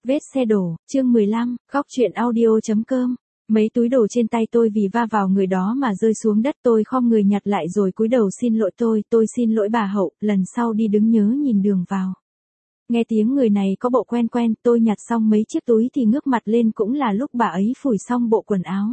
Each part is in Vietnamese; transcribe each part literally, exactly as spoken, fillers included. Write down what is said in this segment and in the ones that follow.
Vết xe đổ, chương mười lăm, góc truyện audio.com. Mấy túi đồ trên tay tôi vì va vào người đó mà rơi xuống đất, tôi khom người nhặt lại rồi cúi đầu xin lỗi tôi, tôi xin lỗi bà Hậu, lần sau đi đứng nhớ nhìn đường vào. Nghe tiếng người này có bộ quen quen, tôi nhặt xong mấy chiếc túi thì ngước mặt lên, cũng là lúc bà ấy phủi xong bộ quần áo.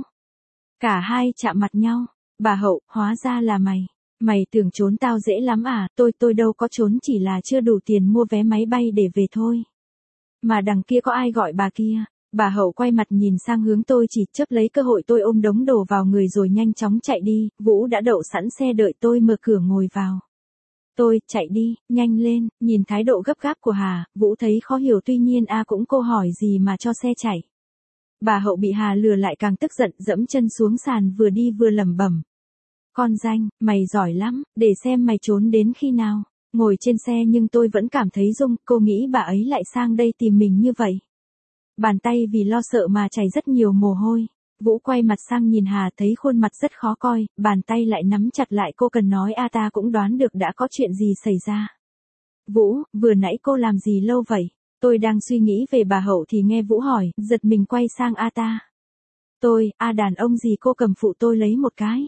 Cả hai chạm mặt nhau, bà Hậu, hóa ra là mày. Mày tưởng trốn tao dễ lắm à, tôi tôi đâu có trốn, chỉ là chưa đủ tiền mua vé máy bay để về thôi. Mà đằng kia có ai gọi bà kia? Bà Hậu quay mặt nhìn sang hướng tôi, chỉ chớp lấy cơ hội tôi ôm đống đồ vào người rồi nhanh chóng chạy đi. Vũ đã đậu sẵn xe đợi tôi, mở cửa ngồi vào. Tôi, chạy đi, nhanh lên. Nhìn thái độ gấp gáp của Hà, Vũ thấy khó hiểu, tuy nhiên a cũng cô hỏi gì mà cho xe chạy. Bà Hậu bị Hà lừa lại càng tức giận, dẫm chân xuống sàn vừa đi vừa lẩm bẩm. Con danh, mày giỏi lắm, để xem mày trốn đến khi nào. Ngồi trên xe nhưng tôi vẫn cảm thấy rung, cô nghĩ bà ấy lại sang đây tìm mình như vậy. Bàn tay vì lo sợ mà chảy rất nhiều mồ hôi. Vũ quay mặt sang nhìn Hà, thấy khuôn mặt rất khó coi, bàn tay lại nắm chặt lại. Cô cần nói a ta cũng đoán được đã có chuyện gì xảy ra. Vũ, vừa nãy cô làm gì lâu vậy? Tôi đang suy nghĩ về bà Hậu thì nghe Vũ hỏi, giật mình quay sang a ta. Tôi, a đàn ông gì, cô cầm phụ tôi lấy một cái.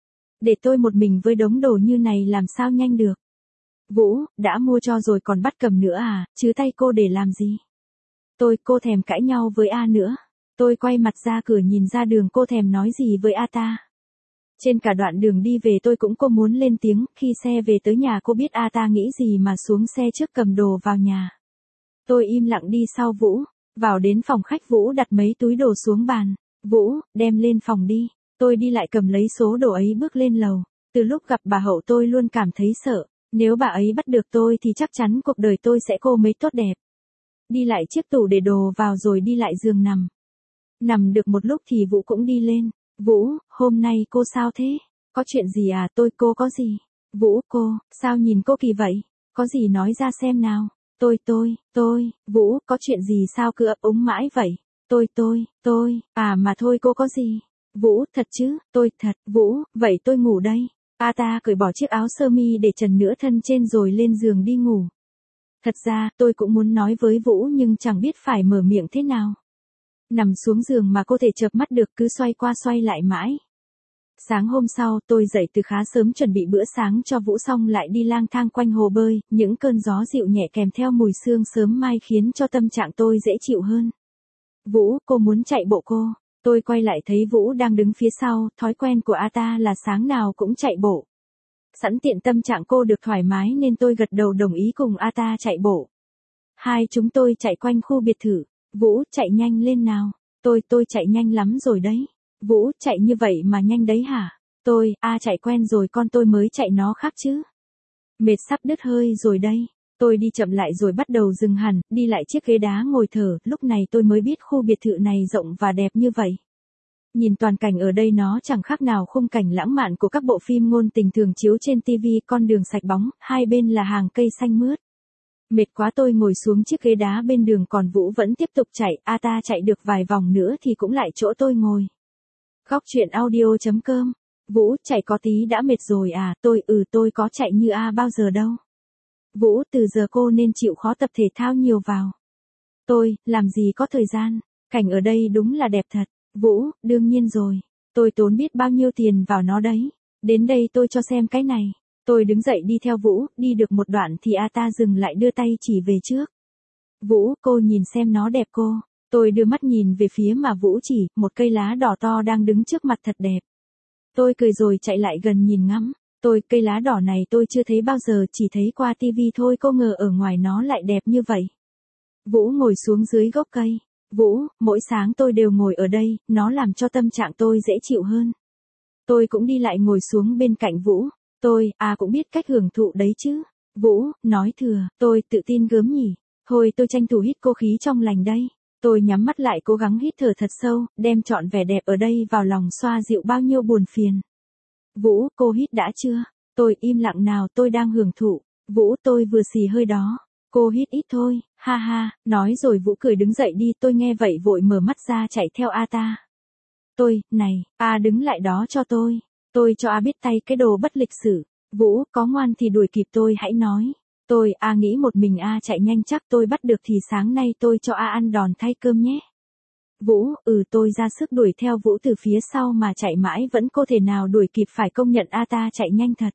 Để tôi một mình với đống đồ như này làm sao nhanh được. Vũ, đã mua cho rồi còn bắt cầm nữa à, chứ tay cô để làm gì? Tôi, cô thèm cãi nhau với A nữa. Tôi quay mặt ra cửa nhìn ra đường, cô thèm nói gì với A ta. Trên cả đoạn đường đi về tôi cũng cô muốn lên tiếng, khi xe về tới nhà cô biết A ta nghĩ gì mà xuống xe trước cầm đồ vào nhà. Tôi im lặng đi sau Vũ, vào đến phòng khách Vũ đặt mấy túi đồ xuống bàn. Vũ, đem lên phòng đi. Tôi đi lại cầm lấy số đồ ấy bước lên lầu. Từ lúc gặp bà Hậu tôi luôn cảm thấy sợ. Nếu bà ấy bắt được tôi thì chắc chắn cuộc đời tôi sẽ cô mấy tốt đẹp. Đi lại chiếc tủ để đồ vào rồi đi lại giường nằm. Nằm được một lúc thì Vũ cũng đi lên. Vũ, hôm nay cô sao thế? Có chuyện gì à? Tôi, cô có gì? Vũ, cô, sao nhìn cô kỳ vậy? Có gì nói ra xem nào. Tôi, tôi, tôi, Vũ, có chuyện gì sao cứ ấp úng mãi vậy? Tôi, tôi, tôi, à mà thôi cô có gì? Vũ, thật chứ? Tôi, thật. Vũ, vậy tôi ngủ đây. A ta cởi bỏ chiếc áo sơ mi để trần nửa thân trên rồi lên giường đi ngủ. Thật ra, tôi cũng muốn nói với Vũ nhưng chẳng biết phải mở miệng thế nào. Nằm xuống giường mà cô thể chợp mắt được, cứ xoay qua xoay lại mãi. Sáng hôm sau, tôi dậy từ khá sớm chuẩn bị bữa sáng cho Vũ xong lại đi lang thang quanh hồ bơi, những cơn gió dịu nhẹ kèm theo mùi sương sớm mai khiến cho tâm trạng tôi dễ chịu hơn. Vũ, cô muốn chạy bộ cô. Tôi quay lại thấy Vũ đang đứng phía sau, thói quen của A ta là sáng nào cũng chạy bộ. Sẵn tiện tâm trạng cô được thoải mái nên tôi gật đầu đồng ý cùng A ta chạy bộ. Hai chúng tôi chạy quanh khu biệt thự. Vũ, chạy nhanh lên nào. Tôi, tôi chạy nhanh lắm rồi đấy. Vũ, chạy như vậy mà nhanh đấy hả? Tôi, A chạy quen rồi con, tôi mới chạy nó khác chứ. Mệt sắp đứt hơi rồi đây. Tôi đi chậm lại rồi bắt đầu dừng hẳn, đi lại chiếc ghế đá ngồi thở, lúc này tôi mới biết khu biệt thự này rộng và đẹp như vậy. Nhìn toàn cảnh ở đây nó chẳng khác nào khung cảnh lãng mạn của các bộ phim ngôn tình thường chiếu trên ti vi, con đường sạch bóng, hai bên là hàng cây xanh mướt. Mệt quá tôi ngồi xuống chiếc ghế đá bên đường, còn Vũ vẫn tiếp tục chạy, a ta chạy được vài vòng nữa thì cũng lại chỗ tôi ngồi. Góc truyện audio.com. Vũ, chạy có tí đã mệt rồi à? Tôi, ừ tôi có chạy như A bao giờ đâu. Vũ, từ giờ cô nên chịu khó tập thể thao nhiều vào. Tôi, làm gì có thời gian, cảnh ở đây đúng là đẹp thật. Vũ, đương nhiên rồi, tôi tốn biết bao nhiêu tiền vào nó đấy. Đến đây tôi cho xem cái này. Tôi đứng dậy đi theo Vũ, đi được một đoạn thì A ta dừng lại đưa tay chỉ về trước. Vũ, cô nhìn xem nó đẹp cô. Tôi đưa mắt nhìn về phía mà Vũ chỉ, một cây lá đỏ to đang đứng trước mặt thật đẹp. Tôi cười rồi chạy lại gần nhìn ngắm. Tôi, cây lá đỏ này tôi chưa thấy bao giờ, chỉ thấy qua tivi thôi, cô ngờ ở ngoài nó lại đẹp như vậy. Vũ ngồi xuống dưới gốc cây. Vũ, mỗi sáng tôi đều ngồi ở đây, nó làm cho tâm trạng tôi dễ chịu hơn. Tôi cũng đi lại ngồi xuống bên cạnh Vũ. Tôi, à cũng biết cách hưởng thụ đấy chứ. Vũ, nói thừa, tôi tự tin gớm nhỉ. Thôi tôi tranh thủ hít cô khí trong lành đây. Tôi nhắm mắt lại cố gắng hít thở thật sâu, đem trọn vẻ đẹp ở đây vào lòng, xoa dịu bao nhiêu buồn phiền. Vũ, cô hít đã chưa? Tôi, im lặng nào, tôi đang hưởng thụ. Vũ, tôi vừa xì hơi đó. Cô hít ít thôi, ha ha, nói rồi Vũ cười đứng dậy đi, tôi nghe vậy vội mở mắt ra chạy theo A ta. Tôi, này, A đứng lại đó cho tôi. Tôi cho A biết tay cái đồ bất lịch sự. Vũ, có ngoan thì đuổi kịp tôi hãy nói. Tôi, A nghĩ một mình A chạy nhanh chắc tôi bắt được thì sáng nay tôi cho A ăn đòn thay cơm nhé. Vũ, ừ tôi ra sức đuổi theo Vũ từ phía sau mà chạy mãi vẫn không thể nào đuổi kịp phải công nhận A ta chạy nhanh thật.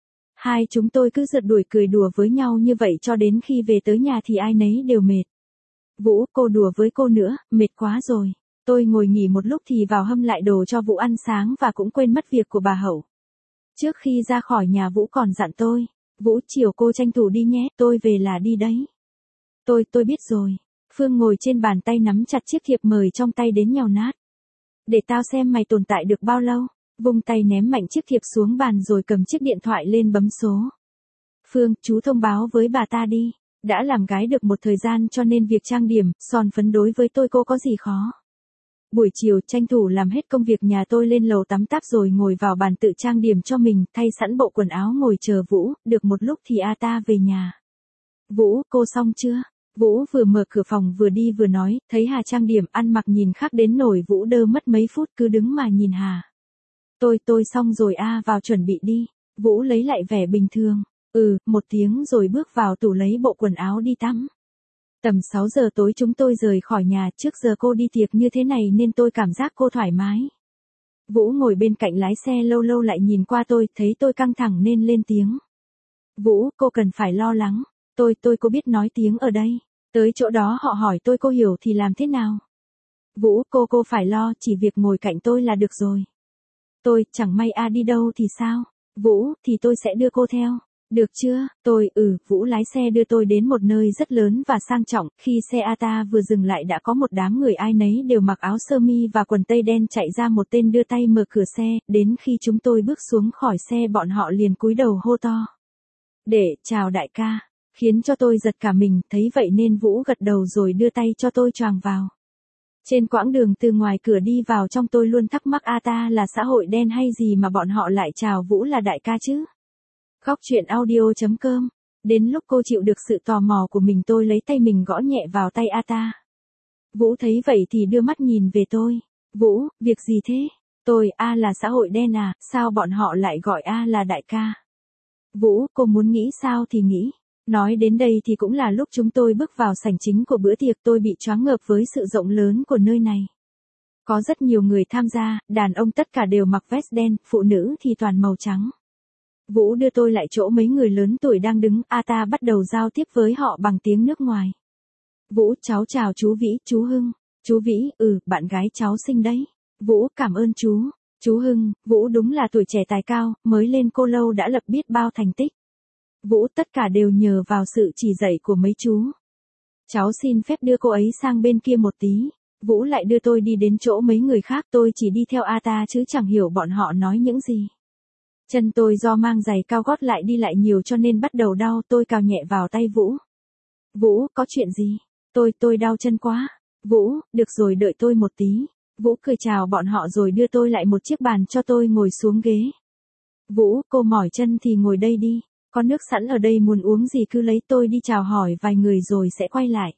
Hai chúng tôi cứ rượt đuổi cười đùa với nhau như vậy cho đến khi về tới nhà thì ai nấy đều mệt. Vũ, cô đùa với cô nữa, mệt quá rồi. Tôi ngồi nghỉ một lúc thì vào hâm lại đồ cho Vũ ăn sáng và cũng quên mất việc của bà Hậu. Trước khi ra khỏi nhà Vũ còn dặn tôi, Vũ chiều cô tranh thủ đi nhé, tôi về là đi đấy. Tôi, tôi biết rồi. Phương ngồi trên bàn tay nắm chặt chiếc thiệp mời trong tay đến nhào nát. Để tao xem mày tồn tại được bao lâu. Vung tay ném mạnh chiếc thiệp xuống bàn rồi cầm chiếc điện thoại lên bấm số. Phương, chú thông báo với bà ta đi. Đã làm gái được một thời gian cho nên việc trang điểm, son phấn đối với tôi cô có gì khó. Buổi chiều tranh thủ làm hết công việc nhà tôi lên lầu tắm táp rồi ngồi vào bàn tự trang điểm cho mình, thay sẵn bộ quần áo ngồi chờ Vũ, được một lúc thì A ta về nhà. Vũ, cô xong chưa? Vũ vừa mở cửa phòng vừa đi vừa nói, thấy Hà trang điểm ăn mặc nhìn khác đến nổi Vũ đơ mất mấy phút cứ đứng mà nhìn Hà. Tôi, tôi xong rồi A vào chuẩn bị đi. Vũ lấy lại vẻ bình thường. Ừ, một tiếng rồi bước vào tủ lấy bộ quần áo đi tắm. Tầm sáu giờ tối chúng tôi rời khỏi nhà, trước giờ cô đi tiệc như thế này nên tôi cảm giác cô thoải mái. Vũ ngồi bên cạnh lái xe lâu lâu lại nhìn qua tôi, thấy tôi căng thẳng nên lên tiếng. Vũ, cô cần phải lo lắng. Tôi, tôi có biết nói tiếng ở đây. Tới chỗ đó họ hỏi tôi cô hiểu thì làm thế nào? Vũ, cô cô phải lo, chỉ việc ngồi cạnh tôi là được rồi. Tôi, chẳng may A đi đâu thì sao? Vũ, thì tôi sẽ đưa cô theo. Được chưa? Tôi, ừ, Vũ lái xe đưa tôi đến một nơi rất lớn và sang trọng, khi xe A ta vừa dừng lại đã có một đám người ai nấy đều mặc áo sơ mi và quần tây đen chạy ra, một tên đưa tay mở cửa xe, đến khi chúng tôi bước xuống khỏi xe bọn họ liền cúi đầu hô to. Để, chào đại ca, khiến cho tôi giật cả mình, thấy vậy nên Vũ gật đầu rồi đưa tay cho tôi choàng vào. Trên quãng đường từ ngoài cửa đi vào trong tôi luôn thắc mắc A ta là xã hội đen hay gì mà bọn họ lại chào Vũ là đại ca chứ? Góc truyện audio chấm com. Đến lúc cô chịu được sự tò mò của mình tôi lấy tay mình gõ nhẹ vào tay A ta. Vũ thấy vậy thì đưa mắt nhìn về tôi. Vũ, việc gì thế? Tôi, A là xã hội đen à, sao bọn họ lại gọi A là đại ca? Vũ, cô muốn nghĩ sao thì nghĩ. Nói đến đây thì cũng là lúc chúng tôi bước vào sảnh chính của bữa tiệc, tôi bị choáng ngợp với sự rộng lớn của nơi này. Có rất nhiều người tham gia, đàn ông tất cả đều mặc vest đen, phụ nữ thì toàn màu trắng. Vũ đưa tôi lại chỗ mấy người lớn tuổi đang đứng, A ta bắt đầu giao tiếp với họ bằng tiếng nước ngoài. Vũ, cháu chào chú Vĩ, chú Hưng. Chú Vĩ, ừ, bạn gái cháu xinh đấy. Vũ, cảm ơn chú. Chú Hưng, Vũ đúng là tuổi trẻ tài cao, mới lên cô lâu đã lập biết bao thành tích. Vũ, tất cả đều nhờ vào sự chỉ dạy của mấy chú. Cháu xin phép đưa cô ấy sang bên kia một tí. Vũ lại đưa tôi đi đến chỗ mấy người khác, tôi chỉ đi theo A ta chứ chẳng hiểu bọn họ nói những gì. Chân tôi do mang giày cao gót lại đi lại nhiều cho nên bắt đầu đau, tôi cào nhẹ vào tay Vũ. Vũ, có chuyện gì? Tôi, tôi đau chân quá. Vũ, được rồi đợi tôi một tí. Vũ cười chào bọn họ rồi đưa tôi lại một chiếc bàn cho tôi ngồi xuống ghế. Vũ, cô mỏi chân thì ngồi đây đi. Có nước sẵn ở đây, muốn uống gì cứ lấy, tôi đi chào hỏi vài người rồi sẽ quay lại.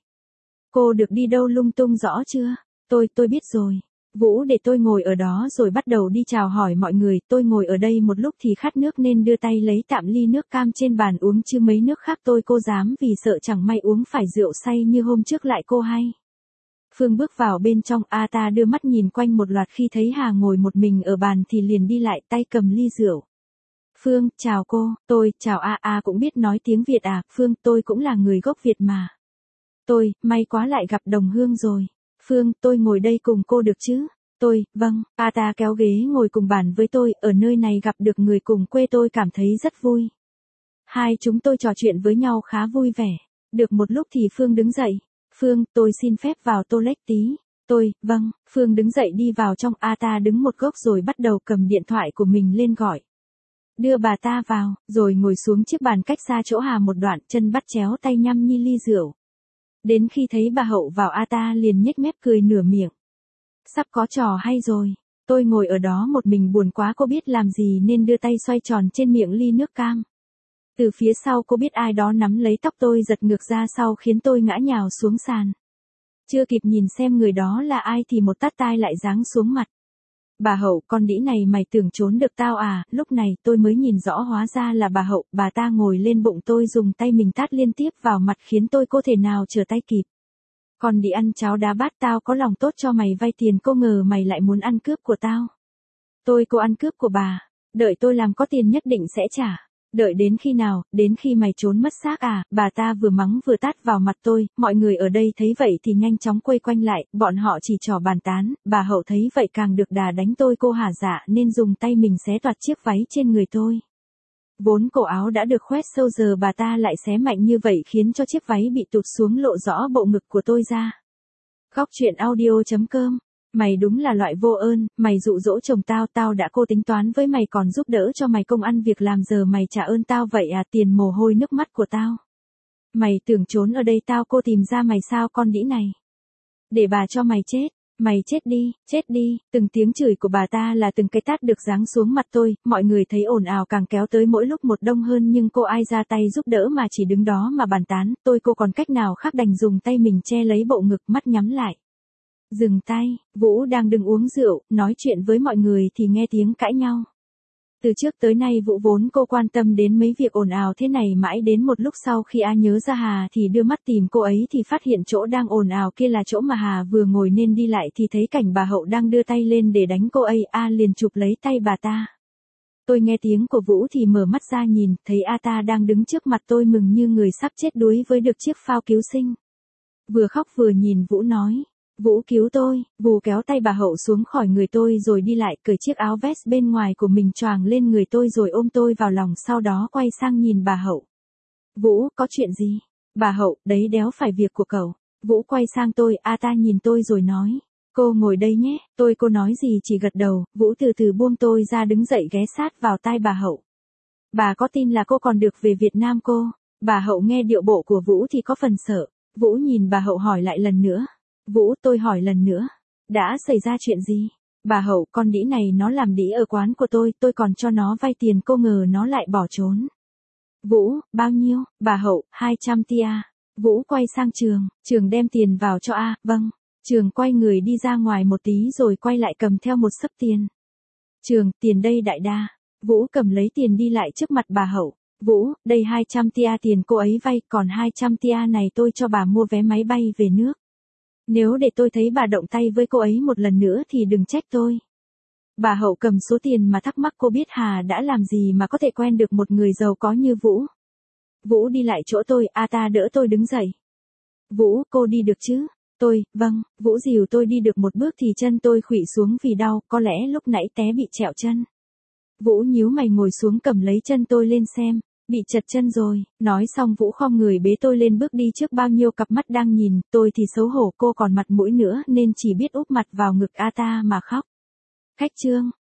Cô được đi đâu lung tung rõ chưa? Tôi, tôi biết rồi. Vũ để tôi ngồi ở đó rồi bắt đầu đi chào hỏi mọi người, tôi ngồi ở đây một lúc thì khát nước nên đưa tay lấy tạm ly nước cam trên bàn uống chứ mấy nước khác tôi cô dám vì sợ chẳng may uống phải rượu say như hôm trước lại cô hay. Phương bước vào bên trong, A ta đưa mắt nhìn quanh một loạt khi thấy Hà ngồi một mình ở bàn thì liền đi lại tay cầm ly rượu. Phương, chào cô, tôi, chào A, A cũng biết nói tiếng Việt à, Phương, tôi cũng là người gốc Việt mà. Tôi, may quá lại gặp đồng hương rồi. Phương, tôi ngồi đây cùng cô được chứ? Tôi, vâng, A ta kéo ghế ngồi cùng bàn với tôi, ở nơi này gặp được người cùng quê tôi cảm thấy rất vui. Hai chúng tôi trò chuyện với nhau khá vui vẻ. Được một lúc thì Phương đứng dậy. Phương, tôi xin phép vào toilet tí. Tôi, vâng, Phương đứng dậy đi vào trong, A ta đứng một góc rồi bắt đầu cầm điện thoại của mình lên gọi. Đưa bà ta vào, rồi ngồi xuống chiếc bàn cách xa chỗ Hà một đoạn, chân bắt chéo tay nhăm nhi ly rượu. Đến khi thấy bà Hậu vào, A ta liền nhếch mép cười nửa miệng. Sắp có trò hay rồi. Tôi ngồi ở đó một mình buồn quá, cô biết làm gì nên đưa tay xoay tròn trên miệng ly nước cam. Từ phía sau cô biết ai đó nắm lấy tóc tôi giật ngược ra sau khiến tôi ngã nhào xuống sàn. Chưa kịp nhìn xem người đó là ai thì một tát tai lại giáng xuống mặt. Bà Hậu, con đĩ này mày tưởng trốn được tao à, lúc này tôi mới nhìn rõ hóa ra là bà Hậu, bà ta ngồi lên bụng tôi dùng tay mình tát liên tiếp vào mặt khiến tôi có thể nào trở tay kịp. Con đĩ ăn cháo đá bát, tao có lòng tốt cho mày vay tiền, cô ngờ mày lại muốn ăn cướp của tao. Tôi cô ăn cướp của bà, đợi tôi làm có tiền nhất định sẽ trả. Đợi đến khi nào, đến khi mày trốn mất xác à, bà ta vừa mắng vừa tát vào mặt tôi, mọi người ở đây thấy vậy thì nhanh chóng quây quanh lại, bọn họ chỉ trò bàn tán, bà Hậu thấy vậy càng được đà đánh tôi cô hả dạ nên dùng tay mình xé toạc chiếc váy trên người tôi. Vốn cổ áo đã được khoét sâu giờ bà ta lại xé mạnh như vậy khiến cho chiếc váy bị tụt xuống lộ rõ bộ ngực của tôi ra. Góc truyện audio chấm com. Mày đúng là loại vô ơn, mày dụ dỗ chồng tao, tao đã cô tính toán với mày còn giúp đỡ cho mày công ăn việc làm, giờ mày trả ơn tao vậy à, tiền mồ hôi nước mắt của tao. Mày tưởng trốn ở đây tao cô tìm ra mày sao con đĩ này. Để bà cho mày chết, mày chết đi, chết đi, từng tiếng chửi của bà ta là từng cái tát được giáng xuống mặt tôi, mọi người thấy ồn ào càng kéo tới mỗi lúc một đông hơn nhưng cô ai ra tay giúp đỡ mà chỉ đứng đó mà bàn tán, tôi cô còn cách nào khác đành dùng tay mình che lấy bộ ngực, mắt nhắm lại. Dừng tay, Vũ đang đứng uống rượu, nói chuyện với mọi người thì nghe tiếng cãi nhau. Từ trước tới nay Vũ vốn cô quan tâm đến mấy việc ồn ào thế này, mãi đến một lúc sau khi A nhớ ra Hà thì đưa mắt tìm cô ấy thì phát hiện chỗ đang ồn ào kia là chỗ mà Hà vừa ngồi nên đi lại thì thấy cảnh bà Hậu đang đưa tay lên để đánh cô ấy, A liền chụp lấy tay bà ta. Tôi nghe tiếng của Vũ thì mở mắt ra nhìn, thấy A ta đang đứng trước mặt tôi mừng như người sắp chết đuối với được chiếc phao cứu sinh. Vừa khóc vừa nhìn Vũ nói. Vũ cứu tôi, Vũ kéo tay bà Hậu xuống khỏi người tôi rồi đi lại cởi chiếc áo vest bên ngoài của mình choàng lên người tôi rồi ôm tôi vào lòng, sau đó quay sang nhìn bà Hậu. Vũ, có chuyện gì? Bà Hậu, đấy đéo phải việc của cậu. Vũ quay sang tôi, A ta nhìn tôi rồi nói. Cô ngồi đây nhé, tôi cô nói gì chỉ gật đầu, Vũ từ từ buông tôi ra đứng dậy ghé sát vào tai bà Hậu. Bà có tin là cô còn được về Việt Nam cô? Bà Hậu nghe điệu bộ của Vũ thì có phần sợ. Vũ nhìn bà Hậu hỏi lại lần nữa. Vũ, tôi hỏi lần nữa. Đã xảy ra chuyện gì? Bà Hậu, con đĩ này nó làm đĩ ở quán của tôi, tôi còn cho nó vay tiền, cô ngờ nó lại bỏ trốn. Vũ, bao nhiêu? Bà Hậu, hai trăm tia. Vũ quay sang Trường, Trường đem tiền vào cho A, vâng. Trường quay người đi ra ngoài một tí rồi quay lại cầm theo một xấp tiền. Trường, tiền đây đại đa. Vũ cầm lấy tiền đi lại trước mặt bà Hậu. Vũ, đây hai trăm tia tiền cô ấy vay, còn hai trăm tia này tôi cho bà mua vé máy bay về nước. Nếu để tôi thấy bà động tay với cô ấy một lần nữa thì đừng trách tôi. Bà Hậu cầm số tiền mà thắc mắc, cô biết Hà đã làm gì mà có thể quen được một người giàu có như Vũ. Vũ đi lại chỗ tôi, A ta đỡ tôi đứng dậy. Vũ, cô đi được chứ? Tôi, vâng, Vũ dìu tôi đi được một bước thì chân tôi khuỵu xuống vì đau, có lẽ lúc nãy té bị trẹo chân. Vũ nhíu mày ngồi xuống cầm lấy chân tôi lên xem. Bị chật chân rồi, nói xong Vũ khom người bế tôi lên bước đi trước bao nhiêu cặp mắt đang nhìn, tôi thì xấu hổ, cô còn mặt mũi nữa nên chỉ biết úp mặt vào ngực A ta mà khóc. Khách Trương,